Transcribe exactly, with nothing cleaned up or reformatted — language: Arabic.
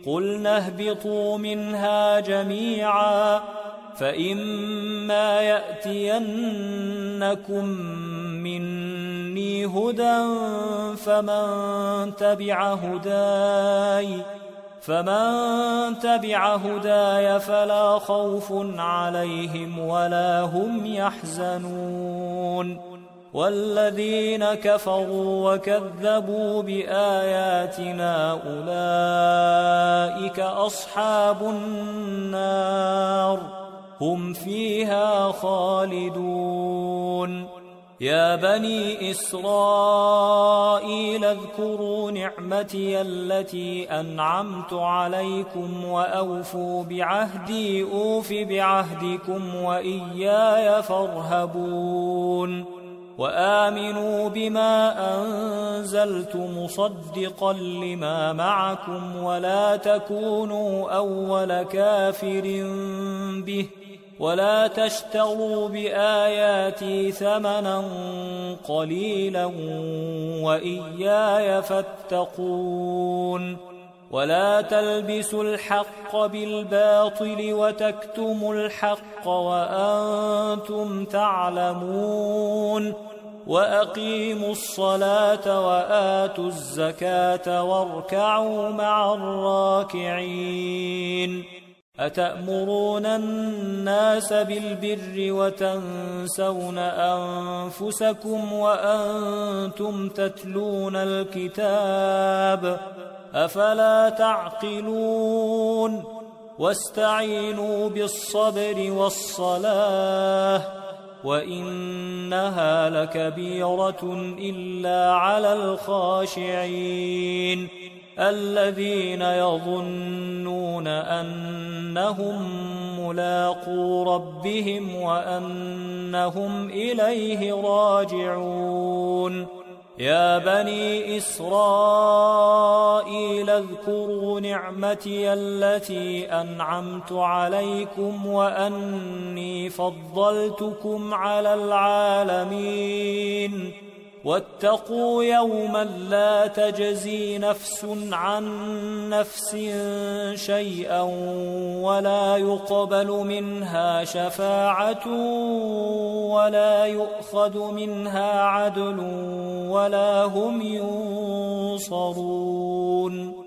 قلنا اهبطوا منها جميعا فإما يأتينكم مني هدى فمن تبع هداي فمن تبع هداي فلا خوف عليهم ولا هم يحزنون والذين كفروا وكذبوا بآياتنا أولئك أصحاب النار هم فيها خالدون يا بني إسرائيل اذكروا نعمتي التي أنعمت عليكم وأوفوا بعهدي أوف بعهدكم وإياي فارهبون وآمنوا بما أنزلت مصدقا لما معكم ولا تكونوا أول كافر به ولا تشتروا بآياتي ثمنا قليلا وإياي فاتقون ولا تلبسوا الحق بالباطل وتكتموا الحق وأنتم تعلمون وأقيموا الصلاة وآتوا الزكاة واركعوا مع الراكعين أتأمرون الناس بالبر وتنسون أنفسكم وأنتم تتلون الكتاب أفلا تعقلون واستعينوا بالصبر والصلاة وإنها لكبيرة إلا على الخاشعين الذين يظنون أنهم ملاقو ربهم وأنهم إليه راجعون يا بني إسرائيل اذكروا نعمتي التي أنعمت عليكم وأني فضلتكم على العالمين واتقوا يوما لا تجزي نفس عن نفس شيئا ولا يقبل منها شفاعة ولا يؤخذ منها عدل ولا هم ينصرون